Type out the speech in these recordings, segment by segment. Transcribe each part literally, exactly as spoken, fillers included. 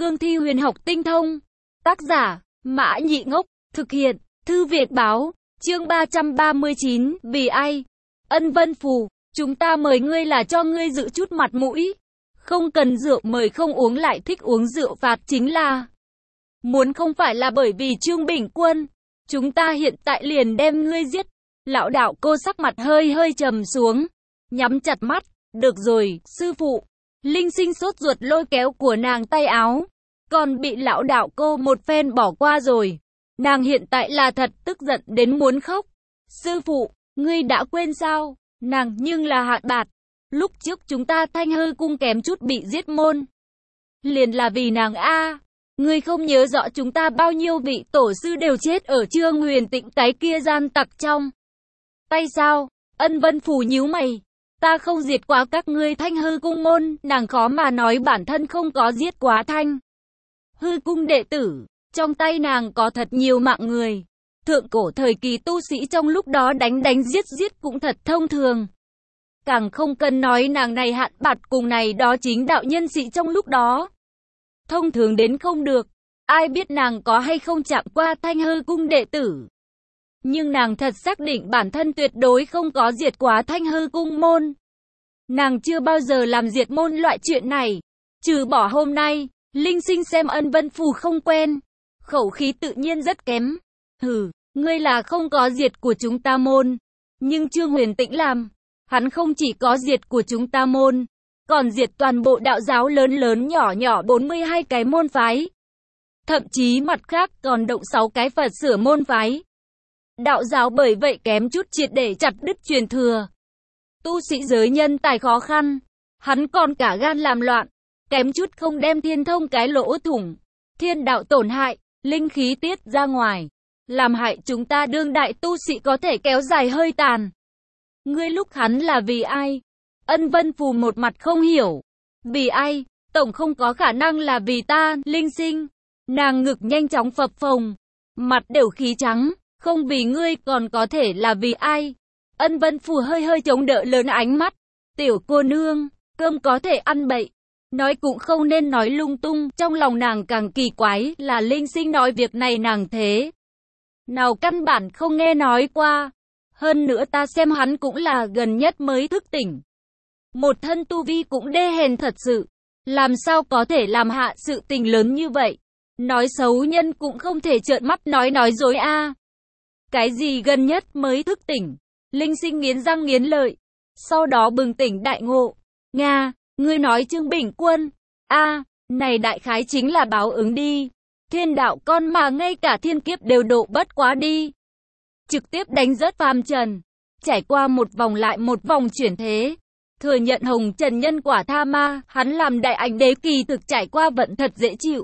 cương thi huyền học tinh thông. Tác giả, Mã Nhị Ngốc, thực hiện, Thư Việt Báo, chương ba trăm ba mươi chín, vì ai? Ân Vân Phù, chúng ta mời ngươi là cho ngươi giữ chút mặt mũi. Không cần rượu mời không uống lại thích uống rượu phạt chính là. Muốn không phải là bởi vì Trương Bình Quân, chúng ta hiện tại liền đem ngươi giết. Lão đạo cô sắc mặt hơi hơi trầm xuống, nhắm chặt mắt, được rồi, sư phụ. Linh Sinh sốt ruột lôi kéo của nàng tay áo, còn bị lão đạo cô một phen bỏ qua rồi. Nàng hiện tại là thật tức giận đến muốn khóc. Sư phụ, ngươi đã quên sao? Nàng nhưng là Hạn Bạt. Lúc trước chúng ta Thanh Hư cung kém chút bị giết môn. Liền là vì nàng a. Ngươi không nhớ rõ chúng ta bao nhiêu vị tổ sư đều chết ở Trương Huyền Tịnh cái kia gian tặc trong tay sao? Ân Vân Phù nhíu mày. Ta không diệt quá các ngươi Thanh Hư cung môn, nàng khó mà nói bản thân không có giết quá Thanh Hư cung đệ tử, trong tay nàng có thật nhiều mạng người. Thượng cổ thời kỳ tu sĩ trong lúc đó đánh đánh giết giết cũng thật thông thường. Càng không cần nói nàng này Hạn Bạt cùng này đó chính đạo nhân sĩ trong lúc đó. Thông thường đến không được, ai biết nàng có hay không chạm qua Thanh Hư cung đệ tử. Nhưng nàng thật xác định bản thân tuyệt đối không có diệt quá Thanh Hư cung môn. Nàng chưa bao giờ làm diệt môn loại chuyện này. Trừ bỏ hôm nay, Linh Sinh xem Ân Vân Phù không quen. Khẩu khí tự nhiên rất kém. Hừ, ngươi là không có diệt của chúng ta môn. Nhưng Trương Huyền Tĩnh làm. Hắn không chỉ có diệt của chúng ta môn, còn diệt toàn bộ đạo giáo lớn lớn nhỏ nhỏ bốn mươi hai cái môn phái. Thậm chí mặt khác còn động sáu cái Phật sửa môn phái. Đạo giáo bởi vậy kém chút triệt để chặt đứt truyền thừa. Tu sĩ giới nhân tài khó khăn, hắn còn cả gan làm loạn, kém chút không đem thiên thông cái lỗ thủng. Thiên đạo tổn hại, linh khí tiết ra ngoài, làm hại chúng ta đương đại tu sĩ có thể kéo dài hơi tàn. Ngươi lúc hắn là vì ai? Ân Vân Phù một mặt không hiểu. Vì ai? Tổng không có khả năng là vì ta, Linh Sinh. Nàng ngực nhanh chóng phập phồng, mặt đều khí trắng. Không vì ngươi còn có thể là vì ai? Ân Vân Phù hơi hơi chống đỡ lớn ánh mắt. Tiểu cô nương, cơm có thể ăn bậy. Nói cũng không nên nói lung tung. Trong lòng nàng càng kỳ quái là Linh Sinh nói việc này nàng thế nào căn bản không nghe nói qua. Hơn nữa ta xem hắn cũng là gần nhất mới thức tỉnh. Một thân tu vi cũng đê hèn thật sự. Làm sao có thể làm hạ sự tình lớn như vậy? Nói xấu nhân cũng không thể trợn mắt nói nói dối a. Cái gì gần nhất mới thức tỉnh? Linh Sinh nghiến răng nghiến lợi. Sau đó bừng tỉnh đại ngộ. Nga, ngươi nói Trương Bình Quân. A, này đại khái chính là báo ứng đi. Thiên đạo con mà ngay cả thiên kiếp đều độ bất quá đi. Trực tiếp đánh rớt phàm trần. Trải qua một vòng lại một vòng chuyển thế. Thừa nhận hồng trần nhân quả tha ma, hắn làm đại ảnh đế kỳ thực trải qua vận thật dễ chịu.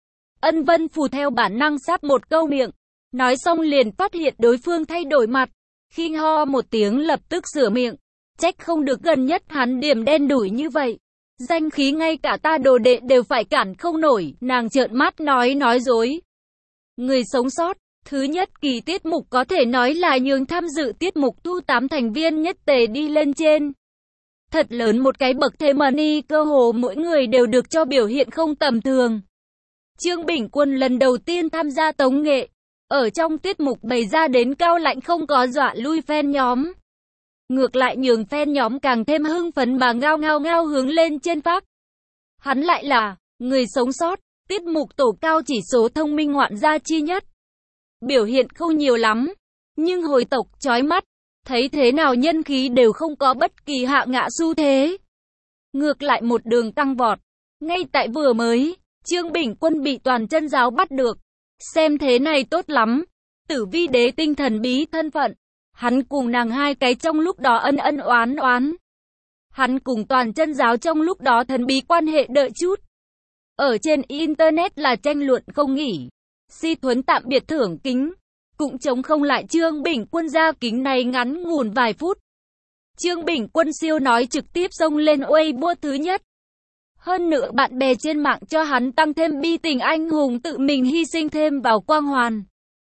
Ân Vân Phù theo bản năng sáp một câu miệng. Nói xong liền phát hiện đối phương thay đổi mặt. Khi ho một tiếng lập tức sửa miệng. Trách không được gần nhất hắn điểm đen đủi như vậy. Danh khí ngay cả ta đồ đệ đều phải cản không nổi. Nàng trợn mắt nói nói dối. Người sống sót. Thứ nhất kỳ tiết mục có thể nói là nhường tham dự tiết mục tu tám thành viên nhất tề đi lên trên. Thật lớn một cái bậc thềm money, cơ hồ mỗi người đều được cho biểu hiện không tầm thường. Trương Bình Quân lần đầu tiên tham gia tống nghệ. Ở trong tiết mục bày ra đến cao lãnh không có dọa lui fan nhóm. Ngược lại nhường fan nhóm càng thêm hưng phấn mà ngao ngao ngao hướng lên trên phát. Hắn lại là người sống sót, tiết mục tổ cao chỉ số thông minh ngoạn gia chi nhất. Biểu hiện không nhiều lắm, nhưng hồi tộc chói mắt, thấy thế nào nhân khí đều không có bất kỳ hạ ngã xu thế. Ngược lại một đường tăng vọt, ngay tại vừa mới, Trương Bình Quân bị toàn chân giáo bắt được. Xem thế này tốt lắm, Tử Vi đế tinh thần bí thân phận, hắn cùng nàng hai cái trong lúc đó ân ân oán oán. Hắn cùng toàn chân giáo trong lúc đó thần bí quan hệ đợi chút. Ở trên internet là tranh luận không nghỉ. Si Thuấn tạm biệt thưởng kính, cũng chống không lại Trương Bình Quân ra kính này ngắn ngủn vài phút. Trương Bình Quân siêu nói trực tiếp xông lên Weibo thứ nhất. Hơn nữa bạn bè trên mạng cho hắn tăng thêm bi tình anh hùng tự mình hy sinh thêm vào quang hoàn.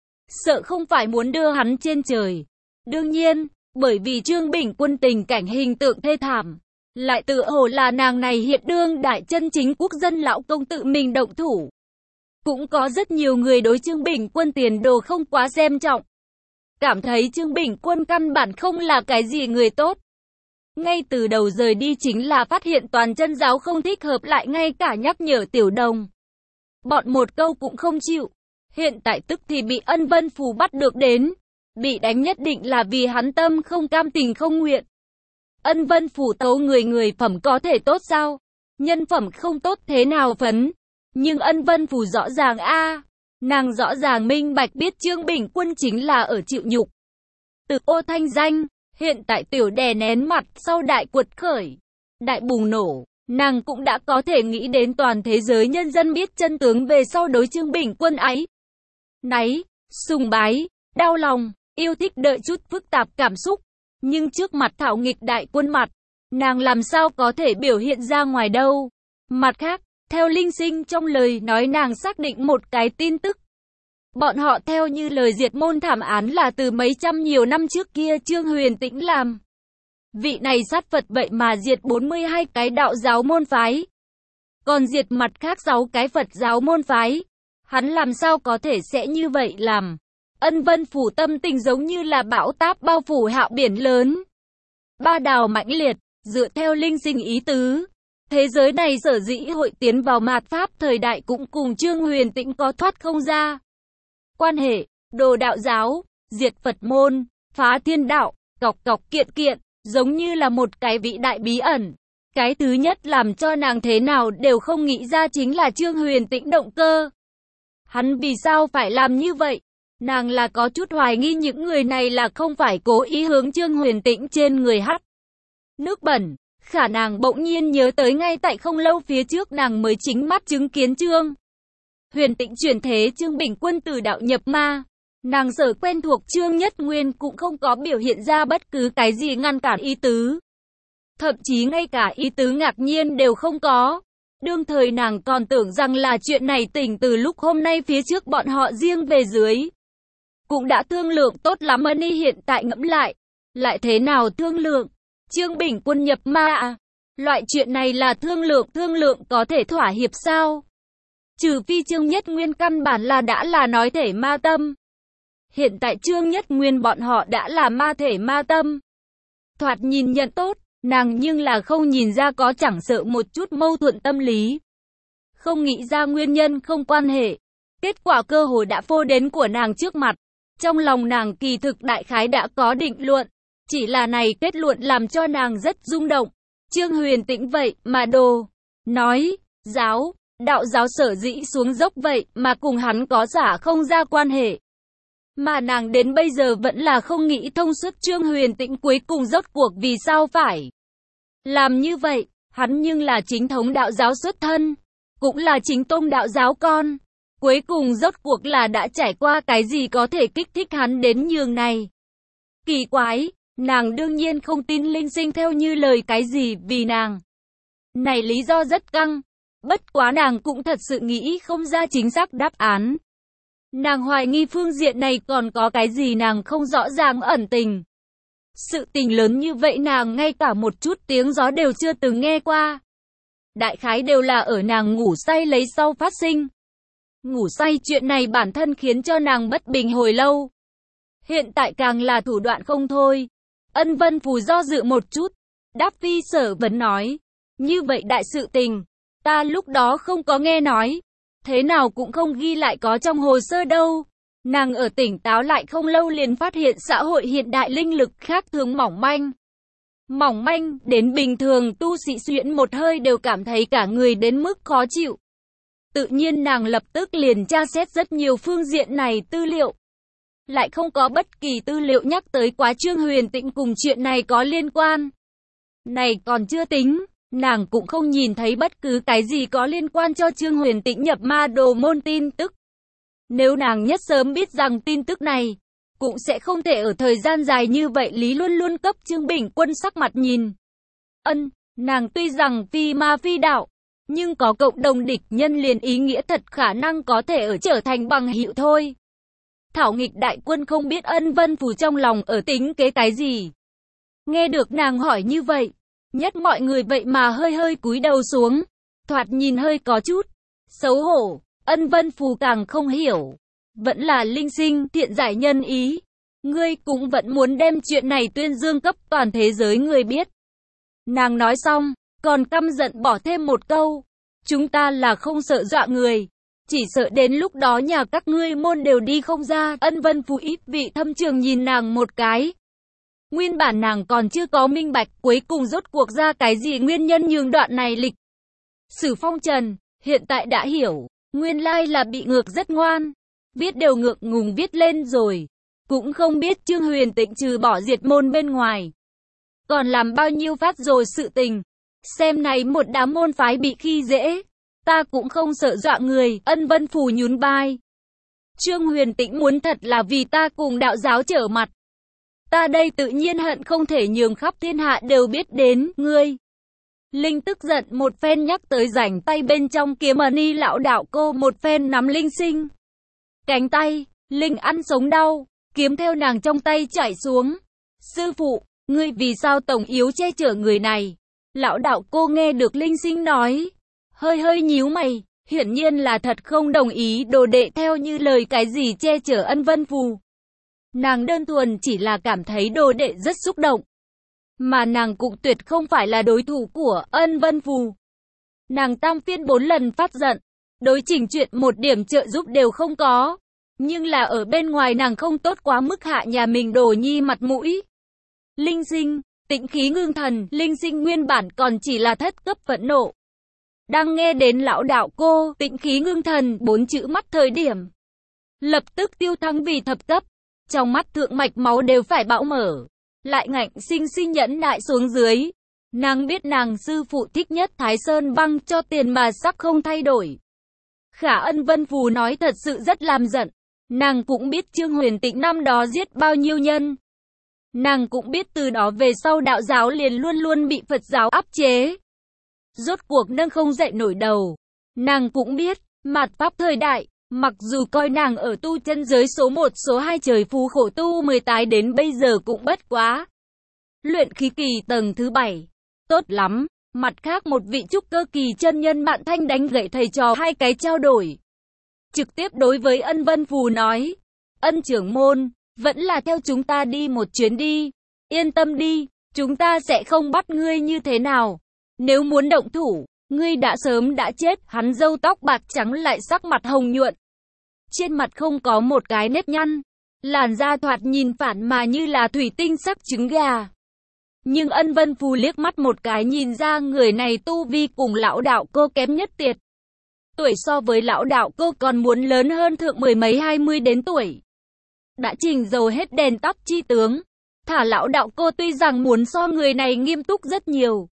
Sợ không phải muốn đưa hắn trên trời. Đương nhiên, bởi vì Trương Bình Quân tình cảnh hình tượng thê thảm, lại tự hồ là nàng này hiện đương đại chân chính quốc dân lão công tự mình động thủ. Cũng có rất nhiều người đối Trương Bình Quân tiền đồ không quá xem trọng. Cảm thấy Trương Bình Quân căn bản không là cái gì người tốt. Ngay từ đầu rời đi chính là phát hiện toàn chân giáo không thích hợp, lại ngay cả nhắc nhở Tiểu Đồng. Bọn một câu cũng không chịu. Hiện tại tức thì bị Ân Vân Phù bắt được đến. Bị đánh nhất định là vì hắn tâm không cam tình không nguyện. Ân Vân Phù tấu người người phẩm có thể tốt sao? Nhân phẩm không tốt thế nào phấn? Nhưng Ân Vân Phù rõ ràng a à, nàng rõ ràng minh bạch biết Trương Bình Quân chính là ở chịu nhục. Từ ô thanh danh, hiện tại tiểu đè nén mặt sau đại quật khởi, đại bùng nổ, nàng cũng đã có thể nghĩ đến toàn thế giới nhân dân biết chân tướng về sau đối Trương Bình Quân ấy. Náy, sùng bái, đau lòng, yêu thích đợi chút phức tạp cảm xúc. Nhưng trước mặt thảo nghịch đại quân mặt, nàng làm sao có thể biểu hiện ra ngoài đâu. Mặt khác, theo Linh Sinh trong lời nói nàng xác định một cái tin tức. Bọn họ theo như lời diệt môn thảm án là từ mấy trăm nhiều năm trước kia Trương Huyền Tĩnh làm. Vị này sát Phật vậy mà diệt bốn mươi hai cái đạo giáo môn phái. Còn diệt mặt khác sáu cái Phật giáo môn phái. Hắn làm sao có thể sẽ như vậy làm. Ân Vân Phủ tâm tình giống như là bão táp bao phủ hạo biển lớn. Ba đào mãnh liệt, dựa theo Linh Sinh ý tứ. Thế giới này sở dĩ hội tiến vào mạt Pháp thời đại cũng cùng Trương Huyền Tĩnh có thoát không ra. Quan hệ, đồ đạo giáo, diệt Phật môn, phá thiên đạo, cọc cọc kiện kiện, giống như là một cái vĩ đại bí ẩn. Cái thứ nhất làm cho nàng thế nào đều không nghĩ ra chính là Trương Huyền Tĩnh động cơ. Hắn vì sao phải làm như vậy? Nàng là có chút hoài nghi những người này là không phải cố ý hướng Trương Huyền Tĩnh trên người hắt nước bẩn. Khả nàng bỗng nhiên nhớ tới ngay tại không lâu phía trước nàng mới chính mắt chứng kiến Trương Huyền Tĩnh chuyển thế Trương Bình Quân từ đạo nhập ma. Nàng sở quen thuộc Trương Nhất Nguyên cũng không có biểu hiện ra bất cứ cái gì ngăn cản ý tứ. Thậm chí ngay cả ý tứ ngạc nhiên đều không có. Đương thời nàng còn tưởng rằng là chuyện này tỉnh từ lúc hôm nay phía trước bọn họ riêng về dưới. Cũng đã thương lượng tốt lắm ân y hiện tại ngẫm lại. Lại thế nào thương lượng? Trương Bình Quân nhập ma à? Loại chuyện này là thương lượng thương lượng có thể thỏa hiệp sao? Trừ phi Trương Nhất Nguyên căn bản là đã là nói thể ma tâm. Hiện tại Trương Nhất Nguyên bọn họ đã là ma thể ma tâm. Thoạt nhìn nhận tốt, nàng nhưng là không nhìn ra có chẳng sợ một chút mâu thuẫn tâm lý. Không nghĩ ra nguyên nhân không quan hệ. Kết quả cơ hội đã phô đến của nàng trước mặt. Trong lòng nàng kỳ thực đại khái đã có định luận. Chỉ là này kết luận làm cho nàng rất rung động. Trương Huyền Tĩnh vậy mà đồ. Nói, giáo, đạo giáo sở dĩ xuống dốc vậy mà cùng hắn có giả không ra quan hệ. Mà nàng đến bây giờ vẫn là không nghĩ thông suốt Trương Huyền Tĩnh cuối cùng rốt cuộc vì sao phải làm như vậy. Hắn nhưng là chính thống đạo giáo xuất thân, cũng là chính tông đạo giáo con. Cuối cùng rốt cuộc là đã trải qua cái gì có thể kích thích hắn đến nhường này. Kỳ quái, nàng đương nhiên không tin Linh Sinh theo như lời cái gì vì nàng. Này lý do rất căng, bất quá nàng cũng thật sự nghĩ không ra chính xác đáp án. Nàng hoài nghi phương diện này còn có cái gì nàng không rõ ràng ẩn tình. Sự tình lớn như vậy nàng ngay cả một chút tiếng gió đều chưa từng nghe qua. Đại khái đều là ở nàng ngủ say lấy sau phát sinh. Ngủ say chuyện này bản thân khiến cho nàng bất bình hồi lâu. Hiện tại càng là thủ đoạn không thôi. Ân Vân Phù do dự một chút. Đáp phi sở vấn nói. Như vậy đại sự tình, ta lúc đó không có nghe nói. Thế nào cũng không ghi lại có trong hồ sơ đâu. Nàng ở tỉnh táo lại không lâu liền phát hiện xã hội hiện đại linh lực khác thường mỏng manh. Mỏng manh đến bình thường tu sĩ xuyễn một hơi đều cảm thấy cả người đến mức khó chịu. Tự nhiên nàng lập tức liền tra xét rất nhiều phương diện này tư liệu. Lại không có bất kỳ tư liệu nhắc tới quá Trương Huyền Tĩnh cùng chuyện này có liên quan. Này còn chưa tính, nàng cũng không nhìn thấy bất cứ cái gì có liên quan cho Trương Huyền Tĩnh nhập ma đồ môn tin tức. Nếu nàng nhất sớm biết rằng tin tức này, cũng sẽ không thể ở thời gian dài như vậy lý luôn luôn cấp Trương Bình Quân sắc mặt nhìn. Ân, nàng tuy rằng phi ma phi đạo, nhưng có cộng đồng địch nhân liền ý nghĩa thật khả năng có thể ở trở thành bằng hữu thôi. Thảo nghịch đại quân không biết Ân Vân Phù trong lòng ở tính kế cái gì. Nghe được nàng hỏi như vậy, nhất mọi người vậy mà hơi hơi cúi đầu xuống, thoạt nhìn hơi có chút xấu hổ. Ân Vân Phù càng không hiểu, vẫn là Linh Sinh thiện giải nhân ý, ngươi cũng vẫn muốn đem chuyện này tuyên dương cấp toàn thế giới người biết. Nàng nói xong, còn căm giận bỏ thêm một câu, chúng ta là không sợ dọa người, chỉ sợ đến lúc đó nhà các ngươi môn đều đi không ra. Ân Vân Phù ít vị thâm trường nhìn nàng một cái. Nguyên bản nàng còn chưa có minh bạch, cuối cùng rốt cuộc ra cái gì nguyên nhân nhường đoạn này lịch sử phong trần, hiện tại đã hiểu, nguyên lai là bị ngược rất ngoan, viết đều ngược ngùng viết lên rồi, cũng không biết Trương Huyền Tĩnh trừ bỏ diệt môn bên ngoài, còn làm bao nhiêu phát rồi sự tình, xem này một đám môn phái bị khi dễ, ta cũng không sợ dọa người. Ân Vân Phù nhún vai, Trương Huyền Tĩnh muốn thật là vì ta cùng đạo giáo trở mặt, ta đây tự nhiên hận không thể nhường khắp thiên hạ đều biết đến ngươi. Linh tức giận một phen nhắc tới rảnh tay bên trong kiếm ni lão đạo cô một phen nắm Linh Sinh cánh tay, Linh ăn sống đau, kiếm theo nàng trong tay chảy xuống. Sư phụ, ngươi vì sao tổng yếu che chở người này? Lão đạo cô nghe được Linh Sinh nói, hơi hơi nhíu mày, hiển nhiên là thật không đồng ý đồ đệ theo như lời cái gì che chở Ân Vân Phù. Nàng đơn thuần chỉ là cảm thấy đồ đệ rất xúc động, mà nàng cũng tuyệt không phải là đối thủ của Ân Vân Phù. Nàng tam phiên bốn lần phát giận, đối chỉnh chuyện một điểm trợ giúp đều không có, nhưng là ở bên ngoài nàng không tốt quá mức hạ nhà mình đồ nhi mặt mũi. Linh Sinh, tĩnh khí ngưng thần, Linh Sinh nguyên bản còn chỉ là thất cấp phẫn nộ. Đang nghe đến lão đạo cô, tĩnh khí ngưng thần, bốn chữ mắt thời điểm, lập tức tiêu thăng vì thập cấp, trong mắt thượng mạch máu đều phải bão mở, lại ngạnh sinh sinh nhẫn nại xuống dưới. Nàng biết nàng sư phụ thích nhất Thái Sơn băng cho tiền mà sắc không thay đổi. Khả Ân Vân Phù nói thật sự rất làm giận. Nàng cũng biết Trương Huyền Tĩnh năm đó giết bao nhiêu nhân. Nàng cũng biết từ đó về sau đạo giáo liền luôn luôn bị Phật giáo áp chế, rốt cuộc nâng không dậy nổi đầu. Nàng cũng biết, mạt pháp thời đại, mặc dù coi nàng ở tu chân giới số một số hai trời phù khổ tu mười tái đến bây giờ cũng bất quá luyện khí kỳ tầng thứ bảy. Tốt lắm, mặt khác một vị trúc cơ kỳ chân nhân bạn thanh đánh gậy thầy trò hai cái trao đổi. Trực tiếp đối với Ân Vân Phù nói, Ân trưởng môn, vẫn là theo chúng ta đi một chuyến đi. Yên tâm đi, chúng ta sẽ không bắt ngươi như thế nào. Nếu muốn động thủ, ngươi đã sớm đã chết. Hắn râu tóc bạc trắng lại sắc mặt hồng nhuận, trên mặt không có một cái nếp nhăn, làn da thoạt nhìn phản mà như là thủy tinh sắc trứng gà. Nhưng Ân Vân Phù liếc mắt một cái nhìn ra người này tu vi cùng lão đạo cô kém nhất tiệt. Tuổi so với lão đạo cô còn muốn lớn hơn thượng mười mấy hai mươi đến tuổi. Đã trình dầu hết đèn tóc chi tướng. Thả lão đạo cô tuy rằng muốn so người này nghiêm túc rất nhiều.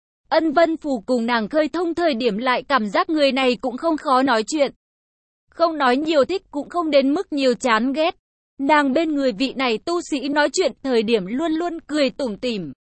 Ân Vân Phù cùng nàng khơi thông thời điểm lại cảm giác người này cũng không khó nói chuyện. Không nói nhiều thích cũng không đến mức nhiều chán ghét. Nàng bên người vị này tu sĩ nói chuyện thời điểm luôn luôn cười tủm tỉm.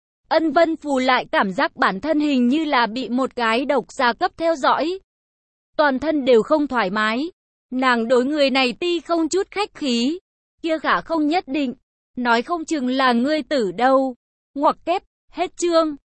Ân Vân Phù lại cảm giác bản thân hình như là bị một cái độc gia cấp theo dõi. Toàn thân đều không thoải mái. Nàng đối người này ti không chút khách khí. Kia khả không nhất định. Nói không chừng là ngươi tử đâu. Ngoặc kép, hết chương.